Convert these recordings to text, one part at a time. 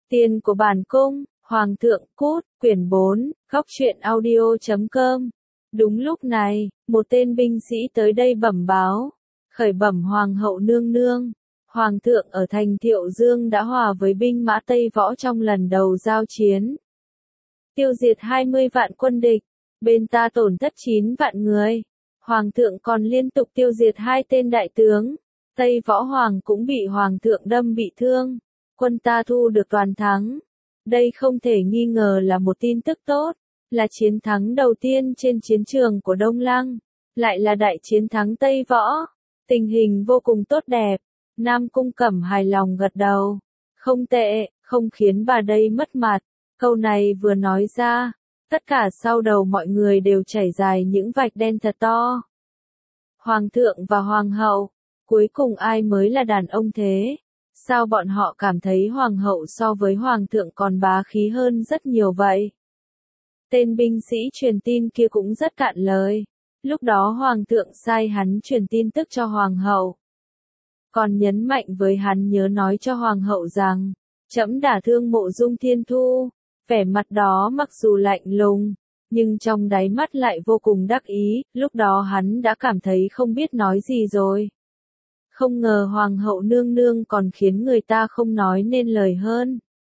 Tiền của bản cung, Hoàng thượng cút, quyển 4, góc truyện audio.com. Đúng lúc này, một tên binh sĩ tới đây bẩm báo. Khởi bẩm Hoàng hậu nương nương. Hoàng thượng ở thành Thiệu Dương đã hòa với binh mã Tây Võ trong lần đầu giao chiến. Tiêu diệt 20 vạn quân địch, bên ta tổn thất 9 vạn người. Hoàng thượng còn liên tục tiêu diệt 2 tên đại tướng. Tây Võ Hoàng cũng bị Hoàng thượng đâm bị thương. Quân ta thu được toàn thắng. Đây không thể nghi ngờ là một tin tức tốt, là chiến thắng đầu tiên trên chiến trường của Đông Lăng, lại là đại chiến thắng Tây Võ. Tình hình vô cùng tốt đẹp. Nam Cung Cẩm hài lòng gật đầu. Không tệ, không khiến bà đây mất mặt. Câu này vừa nói ra, tất cả sau đầu mọi người đều chảy dài những vạch đen thật to. Hoàng thượng và Hoàng hậu, cuối cùng ai mới là đàn ông thế? Sao bọn họ cảm thấy Hoàng hậu so với Hoàng thượng còn bá khí hơn rất nhiều vậy? Tên binh sĩ truyền tin kia cũng rất cạn lời. Lúc đó Hoàng thượng sai hắn truyền tin tức cho Hoàng hậu. Còn nhấn mạnh với hắn nhớ nói cho Hoàng hậu rằng, trẫm đả thương Mộ Dung Thiên Thu. Vẻ mặt đó mặc dù lạnh lùng, nhưng trong đáy mắt lại vô cùng đắc ý, lúc đó hắn đã cảm thấy không biết nói gì rồi. Không ngờ Hoàng hậu nương nương còn khiến người ta không nói nên lời hơn.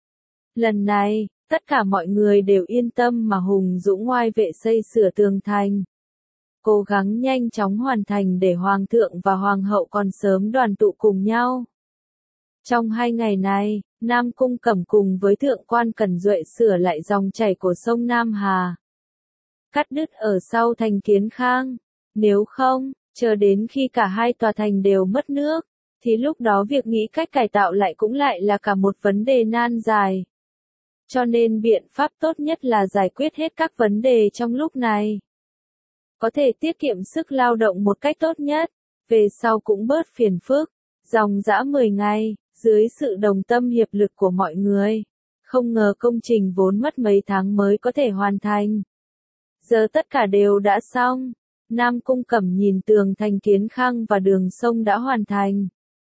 Lần này, tất cả mọi người đều yên tâm mà hùng dũng oai vệ xây sửa tường thành. Cố gắng nhanh chóng hoàn thành để Hoàng thượng và Hoàng hậu còn sớm đoàn tụ cùng nhau. Trong 2 ngày này, Nam Cung Cẩm cùng với Thượng quan Cẩn Duệ sửa lại dòng chảy của sông Nam Hà. Cắt đứt ở sau thành Kiến Khang. Nếu không, chờ đến khi cả hai tòa thành đều mất nước, thì lúc đó việc nghĩ cách cải tạo lại cũng lại là cả một vấn đề nan giải. Cho nên biện pháp tốt nhất là giải quyết hết các vấn đề trong lúc này. Có thể tiết kiệm sức lao động một cách tốt nhất, về sau cũng bớt phiền phức. Dòng dã 10 ngày, dưới sự đồng tâm hiệp lực của mọi người, không ngờ công trình vốn mất mấy tháng mới có thể hoàn thành. Giờ tất cả đều đã xong. Nam Cung Cẩm nhìn tường thành Kiến Khang và đường sông đã hoàn thành.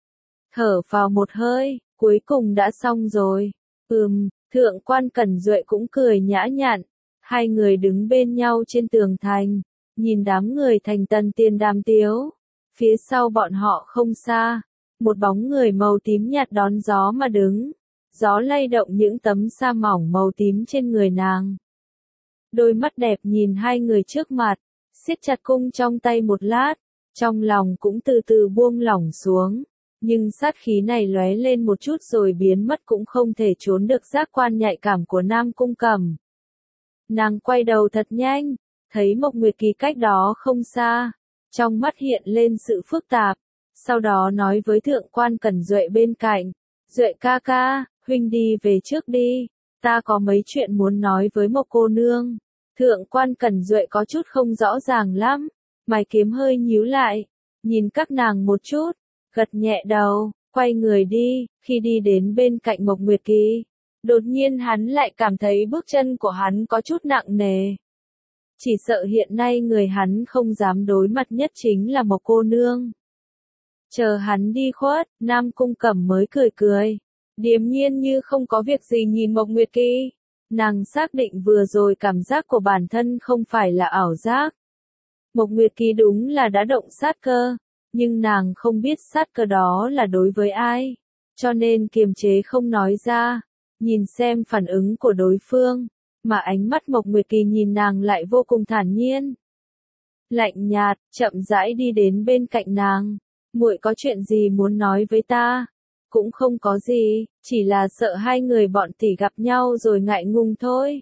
Thở vào một hơi, cuối cùng đã xong rồi. Thượng quan Cẩn Duệ cũng cười nhã nhặn. Hai người đứng bên nhau trên tường thành, nhìn đám người thành Tần Tiền đàm tiếu. Phía sau bọn họ không xa, một bóng người màu tím nhạt đón gió mà đứng. Gió lay động những tấm sa mỏng màu tím trên người nàng. Đôi mắt đẹp nhìn hai người trước mặt, siết chặt cung trong tay một lát, trong lòng cũng từ từ buông lỏng xuống. Nhưng sát khí này lóe lên một chút rồi biến mất cũng không thể trốn được giác quan nhạy cảm của Nam Cung Cẩm. Nàng quay đầu thật nhanh, thấy Mộc Nguyệt Kỳ cách đó không xa, trong mắt hiện lên sự phức tạp, sau đó nói với Thượng quan Cẩn Duệ bên cạnh, Duệ ca ca, huynh đi về trước đi, ta có mấy chuyện muốn nói với Mộc cô nương. Thượng quan Cẩn Duệ có chút không rõ ràng lắm, mày kiếm hơi nhíu lại, nhìn các nàng một chút, gật nhẹ đầu, quay người đi. Khi đi đến bên cạnh Mộc Nguyệt Kỳ, đột nhiên hắn lại cảm thấy bước chân của hắn có chút nặng nề. Chỉ sợ hiện nay người hắn không dám đối mặt nhất chính là Mộc cô nương. Chờ hắn đi khuất, Nam Cung Cẩm mới cười cười, điềm nhiên như không có việc gì nhìn Mộc Nguyệt Kỳ. Nàng xác định vừa rồi cảm giác của bản thân không phải là ảo giác. Mộc Nguyệt Kỳ đúng là đã động sát cơ, nhưng nàng không biết sát cơ đó là đối với ai, cho nên kiềm chế không nói ra, nhìn xem phản ứng của đối phương, mà ánh mắt Mộc Nguyệt Kỳ nhìn nàng lại vô cùng thản nhiên. Lạnh nhạt, chậm rãi đi đến bên cạnh nàng, muội có chuyện gì muốn nói với ta? Cũng không có gì, chỉ là sợ hai người bọn tỷ gặp nhau rồi ngại ngùng thôi.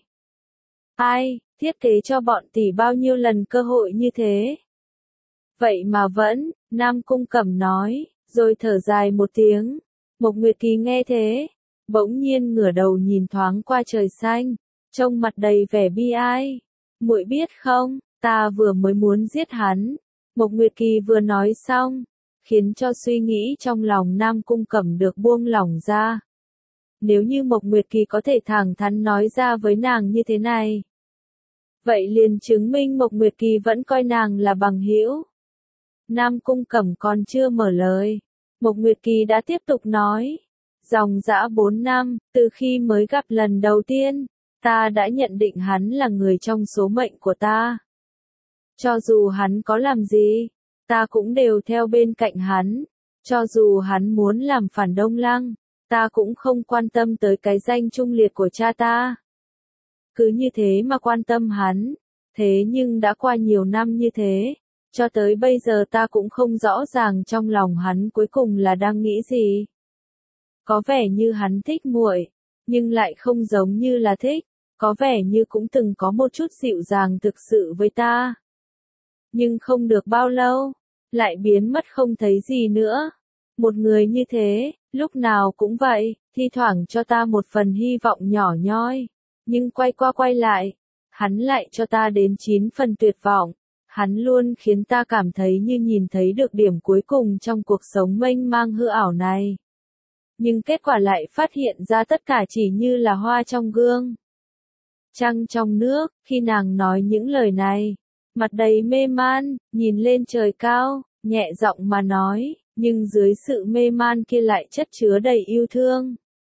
Ai, thiết kế cho bọn tỷ bao nhiêu lần cơ hội như thế? Vậy mà vẫn, Nam Cung Cẩm nói, rồi thở dài một tiếng. Mộc Nguyệt Kỳ nghe thế, bỗng nhiên ngửa đầu nhìn thoáng qua trời xanh, trông mặt đầy vẻ bi ai. Muội biết không, ta vừa mới muốn giết hắn. Mộc Nguyệt Kỳ vừa nói xong, khiến cho suy nghĩ trong lòng Nam Cung Cẩm được buông lỏng ra. Nếu như Mộc Nguyệt Kỳ có thể thẳng thắn nói ra với nàng như thế này, vậy liền chứng minh Mộc Nguyệt Kỳ vẫn coi nàng là bằng hữu. Nam Cung Cẩm còn chưa mở lời, Mộc Nguyệt Kỳ đã tiếp tục nói, Dòng dã 4 năm, từ khi mới gặp lần đầu tiên, ta đã nhận định hắn là người trong số mệnh của ta. Cho dù hắn có làm gì, ta cũng đều theo bên cạnh hắn. Cho dù hắn muốn làm phản Đông Lăng, ta cũng không quan tâm tới cái danh trung liệt của cha ta. Cứ như thế mà quan tâm hắn. Thế nhưng đã qua nhiều năm như thế, cho tới bây giờ ta cũng không rõ ràng trong lòng hắn cuối cùng là đang nghĩ gì. Có vẻ như hắn thích muội, nhưng lại không giống như là thích, có vẻ như cũng từng có một chút dịu dàng thực sự với ta. Nhưng không được bao lâu, lại biến mất không thấy gì nữa. Một người như thế, lúc nào cũng vậy, thi thoảng cho ta một phần hy vọng nhỏ nhoi, nhưng quay qua quay lại, hắn lại cho ta đến 9 phần tuyệt vọng. Hắn luôn khiến ta cảm thấy như nhìn thấy được điểm cuối cùng trong cuộc sống mênh mang hư ảo này. Nhưng kết quả lại phát hiện ra tất cả chỉ như là hoa trong gương. Trăng trong nước, khi nàng nói những lời này, mặt đầy mê man, nhìn lên trời cao, nhẹ giọng mà nói, nhưng dưới sự mê man kia lại chất chứa đầy yêu thương.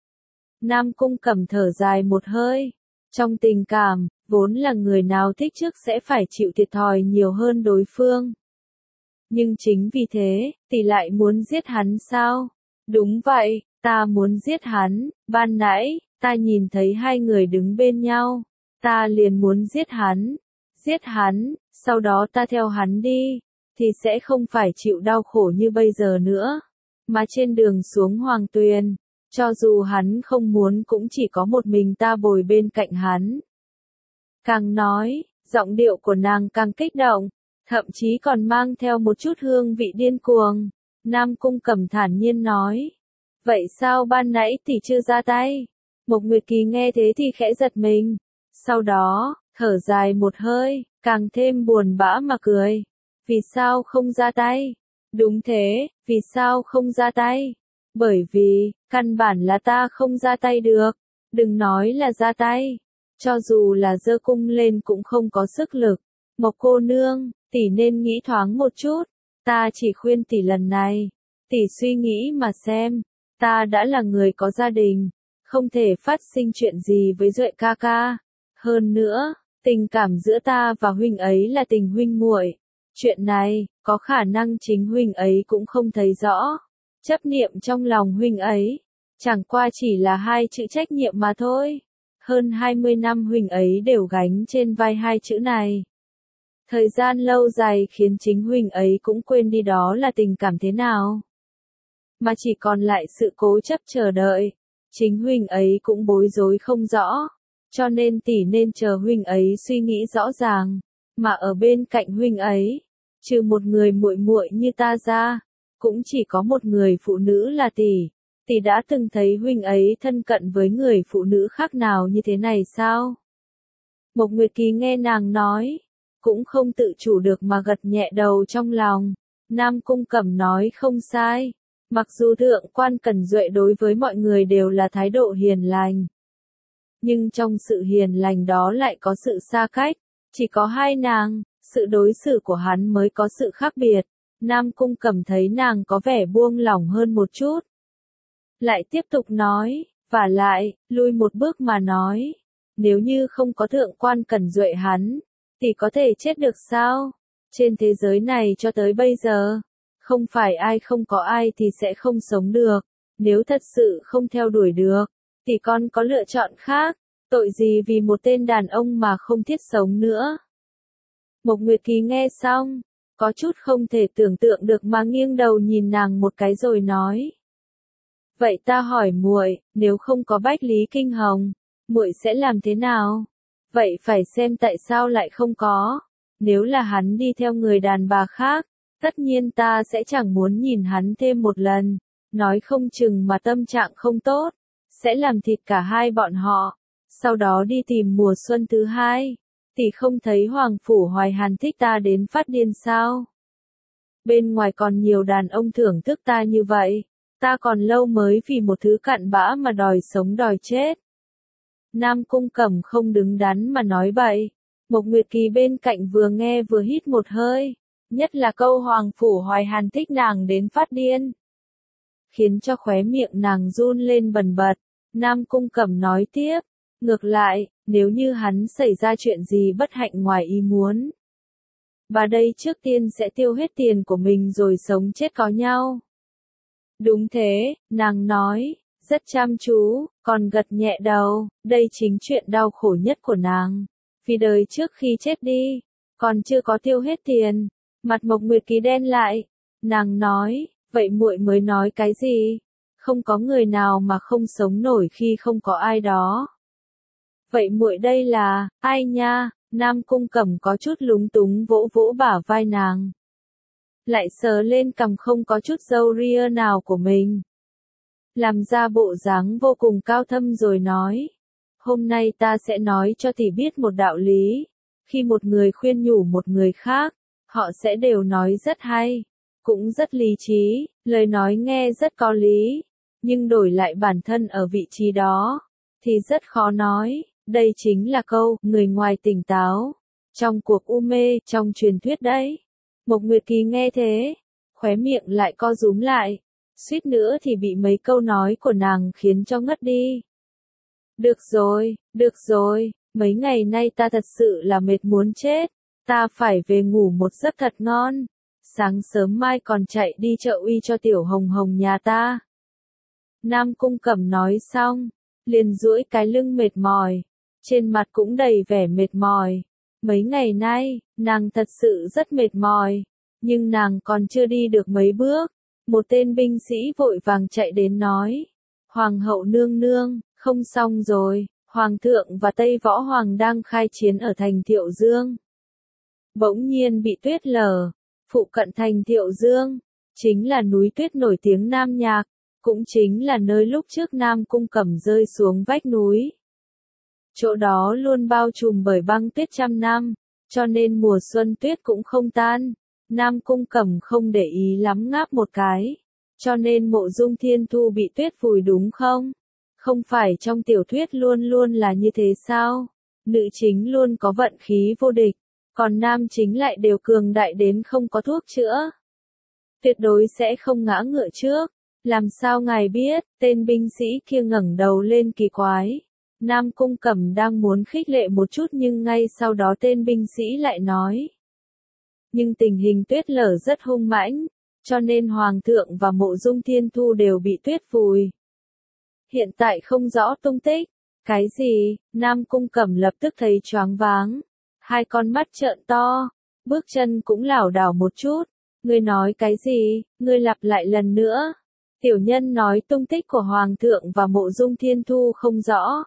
Nam Cung Cẩm thở dài một hơi. Trong tình cảm, vốn là người nào thích trước sẽ phải chịu thiệt thòi nhiều hơn đối phương. Nhưng chính vì thế, tỷ lại muốn giết hắn sao? Đúng vậy, ta muốn giết hắn. Ban nãy, ta nhìn thấy hai người đứng bên nhau. Ta liền muốn giết hắn. Giết hắn, sau đó ta theo hắn đi. Thì sẽ không phải chịu đau khổ như bây giờ nữa. Mà trên đường xuống Hoàng Tuyền, cho dù hắn không muốn cũng chỉ có một mình ta bồi bên cạnh hắn. Càng nói, giọng điệu của nàng càng kích động, thậm chí còn mang theo một chút hương vị điên cuồng. Nam Cung Cẩm thản nhiên nói. Vậy sao ban nãy tỷ chưa ra tay? Mộc Nguyệt Kỳ nghe thế thì khẽ giật mình. Sau đó, thở dài một hơi, càng thêm buồn bã mà cười. Vì sao không ra tay? Đúng thế, vì sao không ra tay? Bởi vì, căn bản là ta không ra tay được. Đừng nói là ra tay. Cho dù là giơ cung lên cũng không có sức lực. Mộc cô nương, tỷ nên nghĩ thoáng một chút. Ta chỉ khuyên tỷ lần này. Tỷ suy nghĩ mà xem. Ta đã là người có gia đình. Không thể phát sinh chuyện gì với Duệ ca ca. Hơn nữa, tình cảm giữa ta và huynh ấy là tình huynh muội. Chuyện này, có khả năng chính huynh ấy cũng không thấy rõ. Chấp niệm trong lòng huynh ấy, chẳng qua chỉ là hai chữ trách nhiệm mà thôi. Hơn 20 năm huynh ấy đều gánh trên vai hai chữ này. Thời gian lâu dài khiến chính huynh ấy cũng quên đi đó là tình cảm thế nào. Mà chỉ còn lại sự cố chấp chờ đợi. Chính huynh ấy cũng bối rối không rõ. Cho nên tỷ nên chờ huynh ấy suy nghĩ rõ ràng. Mà ở bên cạnh huynh ấy, trừ một người muội muội như ta ra, cũng chỉ có một người phụ nữ là tỷ. Tỷ đã từng thấy huynh ấy thân cận với người phụ nữ khác nào như thế này sao? Mộc Nguyệt Kỳ nghe nàng nói, cũng không tự chủ được mà gật nhẹ đầu trong lòng. Nam Cung Cẩm nói không sai. Mặc dù thượng quan Cẩn Duệ đối với mọi người đều là thái độ hiền lành. Nhưng trong sự hiền lành đó lại có sự xa cách. Chỉ có hai nàng, sự đối xử của hắn mới có sự khác biệt. Nam Cung Cẩm thấy nàng có vẻ buông lỏng hơn một chút. Lại tiếp tục nói, và lại, lui một bước mà nói. Nếu như không có thượng quan Cẩn Duệ hắn, thì có thể chết được sao? Trên thế giới này cho tới bây giờ, không phải ai không có ai thì sẽ không sống được. Nếu thật sự không theo đuổi được, thì con có lựa chọn khác. Tội gì vì một tên đàn ông mà không thiết sống nữa. Mộc Nguyệt Kỳ nghe xong, có chút không thể tưởng tượng được mà nghiêng đầu nhìn nàng một cái rồi nói. Vậy ta hỏi muội, nếu không có Bách Lý Kinh Hồng, muội sẽ làm thế nào? Vậy phải xem tại sao lại không có. Nếu là hắn đi theo người đàn bà khác, tất nhiên ta sẽ chẳng muốn nhìn hắn thêm một lần. Nói không chừng mà tâm trạng không tốt, sẽ làm thịt cả hai bọn họ. Sau đó đi tìm mùa xuân thứ hai. Tỷ không thấy Hoàng Phủ Hoài Hàn thích ta đến phát điên sao? Bên ngoài còn nhiều đàn ông thưởng thức ta như vậy. Ta còn lâu mới vì một thứ cặn bã mà đòi sống đòi chết. Nam Cung Cẩm không đứng đắn mà nói bậy. Mộc Nguyệt Kỳ bên cạnh vừa nghe vừa hít một hơi. Nhất là câu Hoàng Phủ Hoài Hàn thích nàng đến phát điên. khiến cho khóe miệng nàng run lên bần bật. Nam Cung Cẩm nói tiếp, ngược lại, nếu như hắn xảy ra chuyện gì bất hạnh ngoài ý muốn, bà đây trước tiên sẽ tiêu hết tiền của mình rồi sống chết có nhau. Đúng thế, nàng nói, rất chăm chú, còn gật nhẹ đầu, đây chính chuyện đau khổ nhất của nàng. Vì đời trước khi chết đi, còn chưa có tiêu hết tiền. Mặt Mộc Nguyệt Kỳ đen lại, nàng nói, vậy muội mới nói cái gì? Không có người nào mà không sống nổi khi không có ai đó. Vậy muội đây là, ai nha? Nam Cung Cẩm có chút lúng túng vỗ vỗ bả vai nàng. Lại sờ lên cằm không có chút râu ria nào của mình. Làm ra bộ dáng vô cùng cao thâm rồi nói. Hôm nay ta sẽ nói cho tỷ biết một đạo lý. Khi một người khuyên nhủ một người khác, họ sẽ đều nói rất hay, cũng rất lý trí, lời nói nghe rất có lý. Nhưng đổi lại bản thân ở vị trí đó, thì rất khó nói. Đây chính là câu, người ngoài tỉnh táo, trong cuộc u mê, trong truyền thuyết đấy. Mộc Nguyệt Kỳ nghe thế, khóe miệng lại co rúm lại, suýt nữa thì bị mấy câu nói của nàng khiến cho ngất đi. Được rồi, mấy ngày nay ta thật sự là mệt muốn chết, ta phải về ngủ một giấc thật ngon, sáng sớm mai còn chạy đi chợ uy cho tiểu Hồng Hồng nhà ta. Nam Cung Cẩm nói xong, liền duỗi cái lưng mệt mỏi, trên mặt cũng đầy vẻ mệt mỏi. Mấy ngày nay, nàng thật sự rất mệt mỏi, nhưng nàng còn chưa đi được mấy bước. Một tên binh sĩ vội vàng chạy đến nói, Hoàng hậu nương nương, không xong rồi, Hoàng thượng và Tây Võ Hoàng đang khai chiến ở thành Thiệu Dương. Bỗng nhiên bị tuyết lở, phụ cận thành Thiệu Dương, chính là núi tuyết nổi tiếng Nam Nhạc, cũng chính là nơi lúc trước Nam Cung Cẩm rơi xuống vách núi. Chỗ đó luôn bao trùm bởi băng tuyết trăm năm, cho nên mùa xuân tuyết cũng không tan. Nam Cung Cẩm không để ý lắm ngáp một cái, cho nên Mộ Dung Thiên Thu bị tuyết vùi đúng không? Không phải trong tiểu thuyết luôn luôn là như thế sao? Nữ chính luôn có vận khí vô địch, còn nam chính lại đều cường đại đến không có thuốc chữa. Tuyệt đối sẽ không ngã ngựa trước. Làm sao ngài biết? Tên binh sĩ kia ngẩng đầu lên kỳ quái. Nam Cung Cẩm đang muốn khích lệ một chút nhưng ngay sau đó tên binh sĩ lại nói. Nhưng tình hình tuyết lở rất hung mãnh, cho nên Hoàng thượng và Mộ Dung Thiên Thu đều bị tuyết vùi. Hiện tại không rõ tung tích. Cái gì? Nam Cung Cẩm lập tức thấy choáng váng. Hai con mắt trợn to, bước chân cũng lảo đảo một chút. Ngươi nói cái gì? Ngươi lặp lại lần nữa. Tiểu nhân nói tung tích của Hoàng thượng và Mộ Dung Thiên Thu không rõ.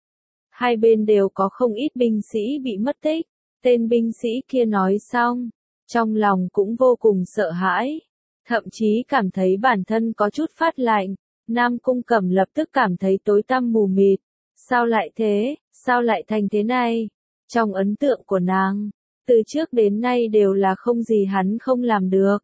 Hai bên đều có không ít binh sĩ bị mất tích. Tên binh sĩ kia nói xong, trong lòng cũng vô cùng sợ hãi, thậm chí cảm thấy bản thân có chút phát lạnh. Nam Cung Cẩm lập tức cảm thấy tối tăm mù mịt. Sao lại thế? Sao lại thành thế này? Trong ấn tượng của nàng, từ trước đến nay đều là không gì hắn không làm được.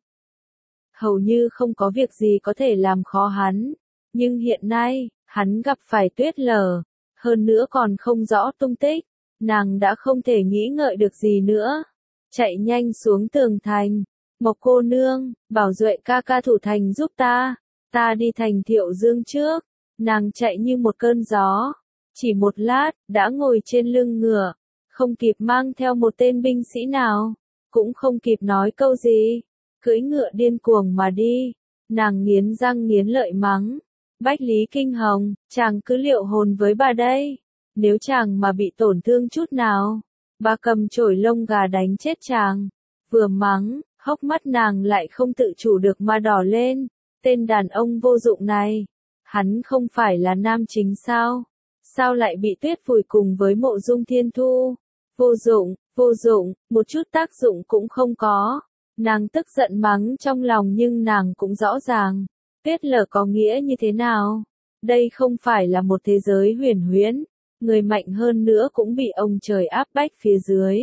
Hầu như không có việc gì có thể làm khó hắn. Nhưng hiện nay, hắn gặp phải tuyết lở, hơn nữa còn không rõ tung tích. Nàng đã không thể nghĩ ngợi được gì nữa. Chạy nhanh xuống tường thành. Mộc cô nương, bảo Duệ ca ca thủ thành giúp ta. Ta đi thành Thiệu Dương trước. Nàng chạy như một cơn gió. Chỉ một lát, đã ngồi trên lưng ngựa. Không kịp mang theo một tên binh sĩ nào. Cũng không kịp nói câu gì. Cưỡi ngựa điên cuồng mà đi. Nàng nghiến răng nghiến lợi mắng. Bách Lý Kinh Hồng, chàng cứ liệu hồn với bà đây. Nếu chàng mà bị tổn thương chút nào, bà cầm chổi lông gà đánh chết chàng. Vừa mắng, hốc mắt nàng lại không tự chủ được mà đỏ lên. Tên đàn ông vô dụng này, hắn không phải là nam chính sao? Sao lại bị tuyết vùi cùng với Mộ Dung Thiên Thu? Vô dụng, một chút tác dụng cũng không có. Nàng tức giận mắng trong lòng nhưng nàng cũng rõ ràng, tuyết lở có nghĩa như thế nào? Đây không phải là một thế giới huyền huyễn, người mạnh hơn nữa cũng bị ông trời áp bách phía dưới.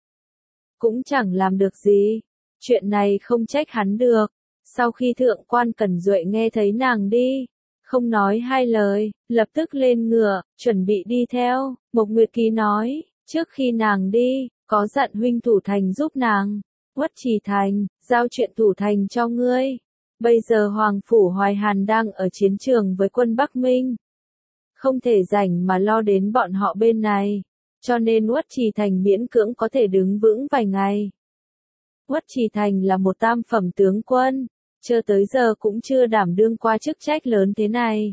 Cũng chẳng làm được gì, chuyện này không trách hắn được. Sau khi thượng quan Cẩn Duệ nghe thấy nàng đi, không nói hai lời, lập tức lên ngựa, chuẩn bị đi theo. Mộc Nguyệt Kỳ nói, trước khi nàng đi, có dặn huynh thủ thành giúp nàng. Uất Trì Thành, giao chuyện thủ thành cho ngươi. Bây giờ Hoàng Phủ Hoài Hàn đang ở chiến trường với quân Bắc Minh. Không thể rảnh mà lo đến bọn họ bên này. Cho nên Uất Trì Thành miễn cưỡng có thể đứng vững vài ngày. Uất Trì Thành là một tam phẩm tướng quân, cho tới giờ cũng chưa đảm đương qua chức trách lớn thế này.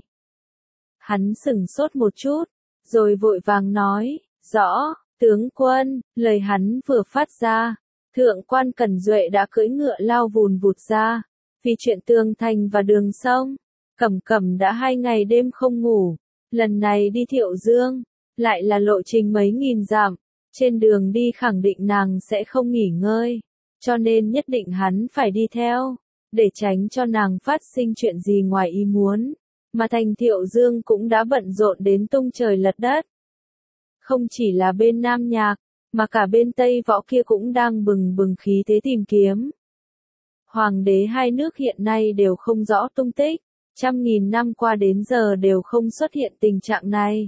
Hắn sửng sốt một chút, rồi vội vàng nói, rõ, tướng quân, lời hắn vừa phát ra. Thượng quan Cẩn Duệ đã cưỡi ngựa lao vùn vụt ra, vì chuyện tường thành và đường sông. Cẩm Cẩm đã 2 ngày đêm không ngủ, lần này đi Thiệu Dương, lại là lộ trình mấy nghìn dặm, trên đường đi khẳng định nàng sẽ không nghỉ ngơi, cho nên nhất định hắn phải đi theo, để tránh cho nàng phát sinh chuyện gì ngoài ý muốn, mà thành Thiệu Dương cũng đã bận rộn đến tung trời lật đất. Không chỉ là bên Nam Nhạc, mà cả bên Tây Võ kia cũng đang bừng bừng khí thế tìm kiếm. Hoàng đế hai nước hiện nay đều không rõ tung tích, 100.000 năm qua đến giờ đều không xuất hiện tình trạng này.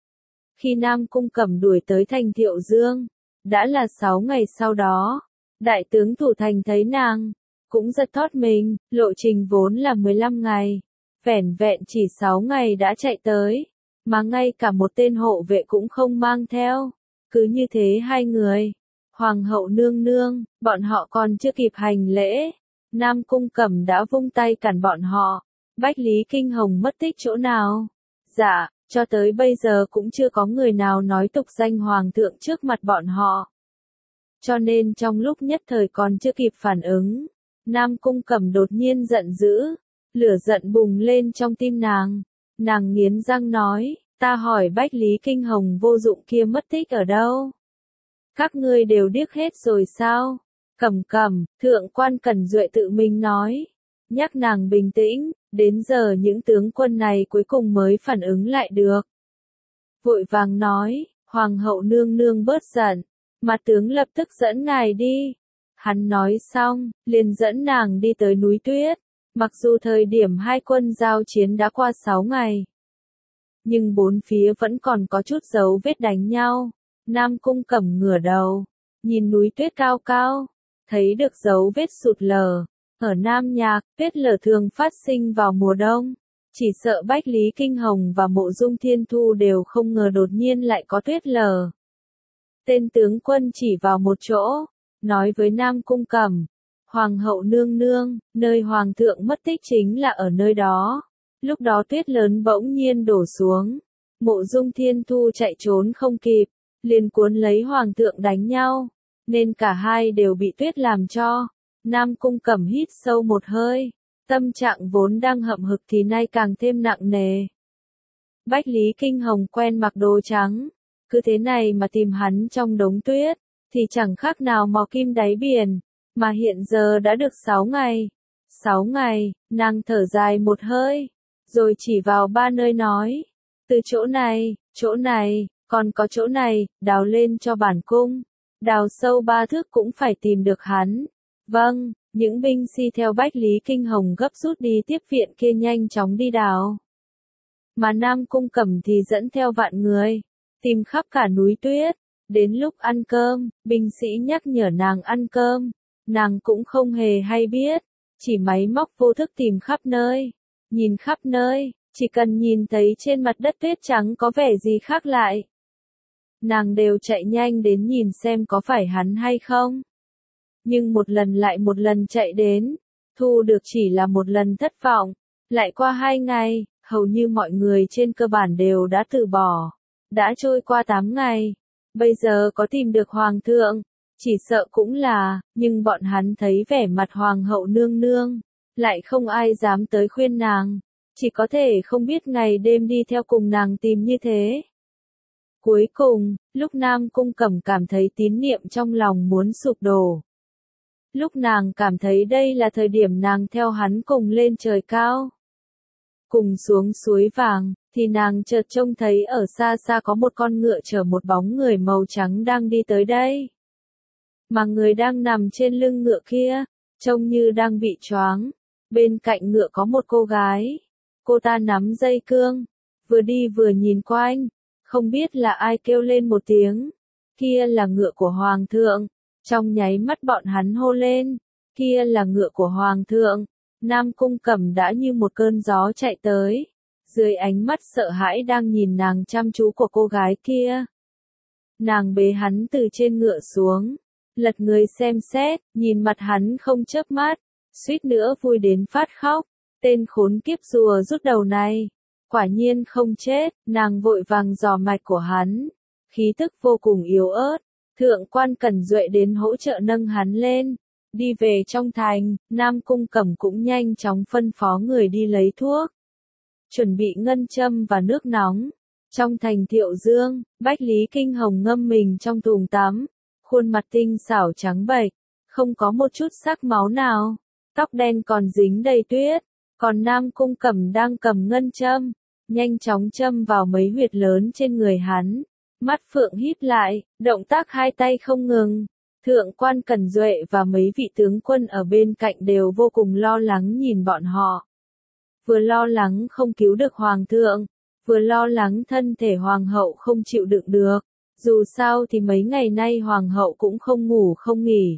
Khi Nam Cung Cẩm đuổi tới thành Thiệu Dương, đã là 6 ngày sau đó, đại tướng thủ thành thấy nàng, cũng giật thót mình, lộ trình vốn là 15 ngày, vẻn vẹn chỉ 6 ngày đã chạy tới, mà ngay cả một tên hộ vệ cũng không mang theo. Cứ như thế hai người, Hoàng hậu nương nương, bọn họ còn chưa kịp hành lễ, Nam Cung Cẩm đã vung tay cản bọn họ. Bách Lý Kinh Hồng mất tích chỗ nào? Dạ, cho tới bây giờ cũng chưa có người nào nói tục danh Hoàng thượng trước mặt bọn họ. Cho nên trong lúc nhất thời còn chưa kịp phản ứng, Nam Cung Cẩm đột nhiên giận dữ, lửa giận bùng lên trong tim nàng. Nàng nghiến răng nói, ta hỏi Bách Lý Kinh Hồng vô dụng kia mất tích ở đâu? Các ngươi đều điếc hết rồi sao? Cẩm Cẩm, thượng quan Cẩn Duệ tự mình nói, nhắc nàng bình tĩnh, đến giờ những tướng quân này cuối cùng mới phản ứng lại được. Vội vàng nói, Hoàng hậu nương nương bớt giận, mà tướng lập tức dẫn ngài đi. Hắn nói xong, liền dẫn nàng đi tới núi Tuyết, mặc dù thời điểm hai quân giao chiến đã qua 6 ngày. Nhưng bốn phía vẫn còn có chút dấu vết đánh nhau. Nam Cung Cẩm ngửa đầu, nhìn núi tuyết cao cao, thấy được dấu vết sụt lở. Ở Nam Nhạc, tuyết lở thường phát sinh vào mùa đông. Chỉ sợ Bách Lý Kinh Hồng và Mộ Dung Thiên Thu đều không ngờ đột nhiên lại có tuyết lở. Tên tướng quân chỉ vào một chỗ, nói với Nam Cung Cẩm, Hoàng hậu nương nương, nơi Hoàng thượng mất tích chính là ở nơi đó. Lúc đó tuyết lớn bỗng nhiên đổ xuống, Mộ Dung Thiên Thu chạy trốn không kịp, liền cuốn lấy Hoàng thượng đánh nhau, nên cả hai đều bị tuyết làm cho. Nam Cung Cẩm hít sâu một hơi, tâm trạng vốn đang hậm hực thì nay càng thêm nặng nề. Bách Lý Kinh Hồng quen mặc đồ trắng, cứ thế này mà tìm hắn trong đống tuyết, thì chẳng khác nào mò kim đáy biển, mà hiện giờ đã được 6 ngày. 6 ngày, nàng thở dài một hơi, rồi chỉ vào 3 nơi nói, từ chỗ này, còn có chỗ này, đào lên cho bản cung, đào sâu 3 thước cũng phải tìm được hắn. Vâng, những binh sĩ theo Bách Lý Kinh Hồng gấp rút đi tiếp viện kia nhanh chóng đi đào. Mà Nam Cung Cẩm thì dẫn theo vạn người, tìm khắp cả núi tuyết. Đến lúc ăn cơm, binh sĩ nhắc nhở nàng ăn cơm, nàng cũng không hề hay biết, chỉ máy móc vô thức tìm khắp nơi, nhìn khắp nơi, chỉ cần nhìn thấy trên mặt đất tuyết trắng có vẻ gì khác lại. Nàng đều chạy nhanh đến nhìn xem có phải hắn hay không. Nhưng một lần lại một lần chạy đến, thu được chỉ là một lần thất vọng. Lại qua 2 ngày, hầu như mọi người trên cơ bản đều đã từ bỏ. Đã trôi qua 8 ngày, bây giờ có tìm được Hoàng thượng, chỉ sợ cũng là, nhưng bọn hắn thấy vẻ mặt Hoàng hậu nương nương, lại không ai dám tới khuyên nàng, chỉ có thể không biết ngày đêm đi theo cùng nàng tìm như thế. Cuối cùng, lúc Nam Cung Cẩm cảm thấy tín niệm trong lòng muốn sụp đổ. Lúc nàng cảm thấy đây là thời điểm nàng theo hắn cùng lên trời cao, cùng xuống suối vàng, thì nàng chợt trông thấy ở xa xa có một con ngựa chở một bóng người màu trắng đang đi tới đây. Mà người đang nằm trên lưng ngựa kia, trông như đang bị choáng. Bên cạnh ngựa có một cô gái. Cô ta nắm dây cương, vừa đi vừa nhìn quanh, không biết là ai kêu lên một tiếng. Kia là ngựa của Hoàng thượng. Trong nháy mắt bọn hắn hô lên, kia là ngựa của Hoàng thượng. Nam Cung Cẩm đã như một cơn gió chạy tới, dưới ánh mắt sợ hãi đang nhìn nàng chăm chú của cô gái kia. Nàng bế hắn từ trên ngựa xuống, lật người xem xét, nhìn mặt hắn không chớp mắt, suýt nữa vui đến phát khóc. Tên khốn kiếp rùa rút đầu này, quả nhiên không chết. Nàng vội vàng dò mạch của hắn, khí tức vô cùng yếu ớt. Thượng quan Cẩn Duệ đến hỗ trợ nâng hắn lên. Đi về trong thành, Nam Cung Cẩm cũng nhanh chóng phân phó người đi lấy thuốc, chuẩn bị ngân châm và nước nóng. Trong thành Thiệu Dương, Bách Lý Kinh Hồng ngâm mình trong thùng tắm, khuôn mặt tinh xảo trắng bệch, không có một chút sắc máu nào, tóc đen còn dính đầy tuyết, còn Nam Cung Cẩm đang cầm ngân châm, nhanh chóng châm vào mấy huyệt lớn trên người hắn, mắt phượng híp lại, động tác hai tay không ngừng. Thượng quan Cẩn Duệ và mấy vị tướng quân ở bên cạnh đều vô cùng lo lắng nhìn bọn họ. Vừa lo lắng không cứu được hoàng thượng, vừa lo lắng thân thể hoàng hậu không chịu đựng được. Dù sao thì mấy ngày nay hoàng hậu cũng không ngủ không nghỉ.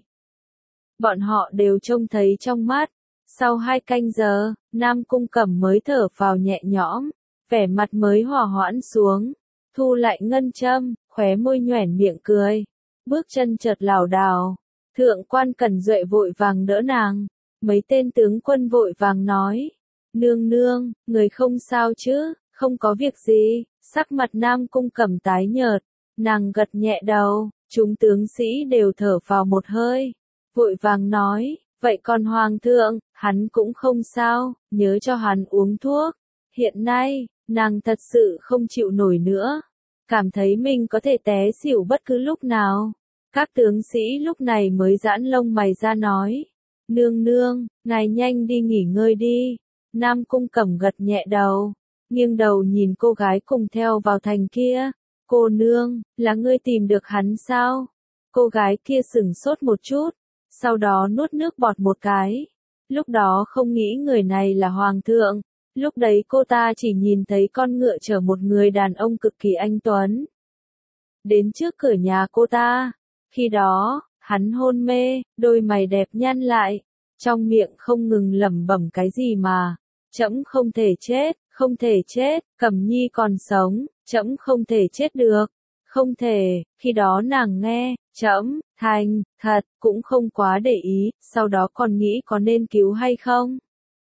Bọn họ đều trông thấy trong mắt. Sau 2 canh giờ, Nam Cung Cẩm mới thở phào nhẹ nhõm, vẻ mặt mới hòa hoãn xuống, thu lại ngân châm, khóe môi nhoẻn miệng cười, bước chân chợt lảo đảo. Thượng quan Cẩn Duệ vội vàng đỡ nàng, mấy tên tướng quân vội vàng nói, nương nương, người không sao chứ, không có việc gì. Sắc mặt Nam Cung Cẩm tái nhợt, nàng gật nhẹ đầu, chúng tướng sĩ đều thở phào một hơi, vội vàng nói, vậy còn hoàng thượng, hắn cũng không sao, nhớ cho hắn uống thuốc. Hiện nay, nàng thật sự không chịu nổi nữa, cảm thấy mình có thể té xỉu bất cứ lúc nào. Các tướng sĩ lúc này mới giãn lông mày ra nói, nương nương, ngài nhanh đi nghỉ ngơi đi. Nam Cung Cẩm gật nhẹ đầu, nghiêng đầu nhìn cô gái cùng theo vào thành kia. Cô nương, là ngươi tìm được hắn sao? Cô gái kia sửng sốt một chút, sau đó nuốt nước bọt một cái. Lúc đó không nghĩ người này là hoàng thượng, lúc đấy cô ta chỉ nhìn thấy con ngựa chở một người đàn ông cực kỳ anh tuấn. Đến trước cửa nhà cô ta, khi đó, hắn hôn mê, đôi mày đẹp nhăn lại, trong miệng không ngừng lẩm bẩm cái gì mà, trẫm không thể chết, không thể chết, Cẩm Nhi còn sống, trẫm không thể chết được, không thể. Khi đó nàng nghe, trẫm, thành, thật, cũng không quá để ý, sau đó còn nghĩ có nên cứu hay không.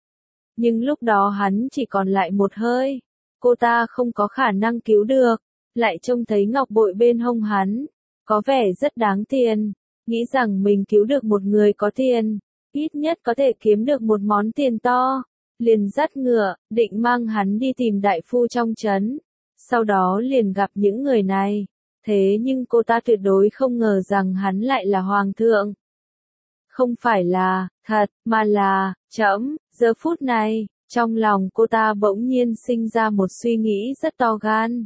Nhưng lúc đó hắn chỉ còn lại một hơi, cô ta không có khả năng cứu được, lại trông thấy ngọc bội bên hông hắn, có vẻ rất đáng tiền, nghĩ rằng mình cứu được một người có tiền, ít nhất có thể kiếm được một món tiền to. Liền dắt ngựa, định mang hắn đi tìm đại phu trong trấn. Sau đó liền gặp những người này. Thế nhưng cô ta tuyệt đối không ngờ rằng hắn lại là hoàng thượng. Không phải là, thật, mà là, trẫm. Giờ phút này, trong lòng cô ta bỗng nhiên sinh ra một suy nghĩ rất to gan.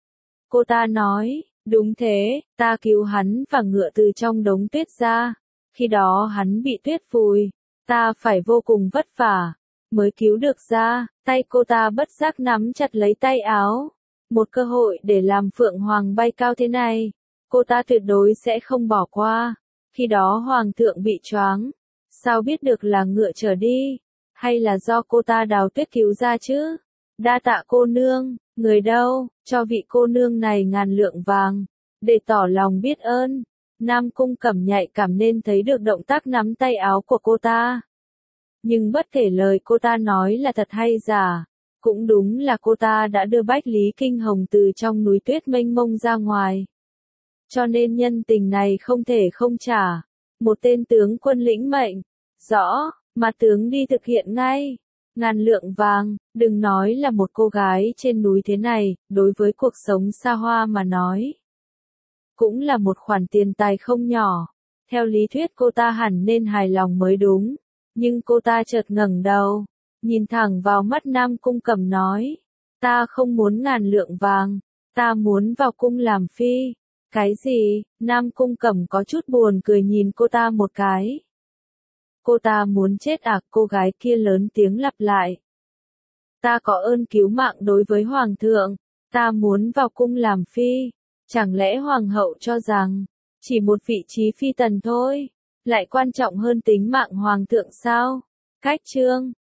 Cô ta nói, đúng thế, ta cứu hắn và ngựa từ trong đống tuyết ra. Khi đó hắn bị tuyết vùi, ta phải vô cùng vất vả mới cứu được ra. Tay cô ta bất giác nắm chặt lấy tay áo. Một cơ hội để làm phượng hoàng bay cao thế này, cô ta tuyệt đối sẽ không bỏ qua. Khi đó hoàng thượng bị choáng, sao biết được là ngựa chở đi, hay là do cô ta đào tuyết cứu ra chứ? Đa tạ cô nương, người đâu, cho vị cô nương này 1000 lượng vàng, để tỏ lòng biết ơn. Nam Cung Cẩm nhạy cảm nên thấy được động tác nắm tay áo của cô ta. Nhưng bất kể lời cô ta nói là thật hay giả, cũng đúng là cô ta đã đưa Bách Lý Kinh Hồng từ trong núi tuyết mênh mông ra ngoài. Cho nên nhân tình này không thể không trả. Một tên tướng quân lĩnh mệnh, rõ, mà tướng đi thực hiện ngay. 1000 lượng vàng, đừng nói là một cô gái trên núi thế này, đối với cuộc sống xa hoa mà nói, cũng là một khoản tiền tài không nhỏ. Theo lý thuyết cô ta hẳn nên hài lòng mới đúng. Nhưng cô ta chợt ngẩng đầu, nhìn thẳng vào mắt Nam Cung Cẩm nói, ta không muốn 1000 lượng vàng, ta muốn vào cung làm phi. Cái gì? Nam Cung Cẩm có chút buồn cười nhìn cô ta một cái. Cô ta muốn chết à? Cô gái kia lớn tiếng lặp lại. Ta có ơn cứu mạng đối với hoàng thượng, ta muốn vào cung làm phi. Chẳng lẽ hoàng hậu cho rằng, chỉ một vị trí phi tần thôi, lại quan trọng hơn tính mạng hoàng thượng sao? Cách chương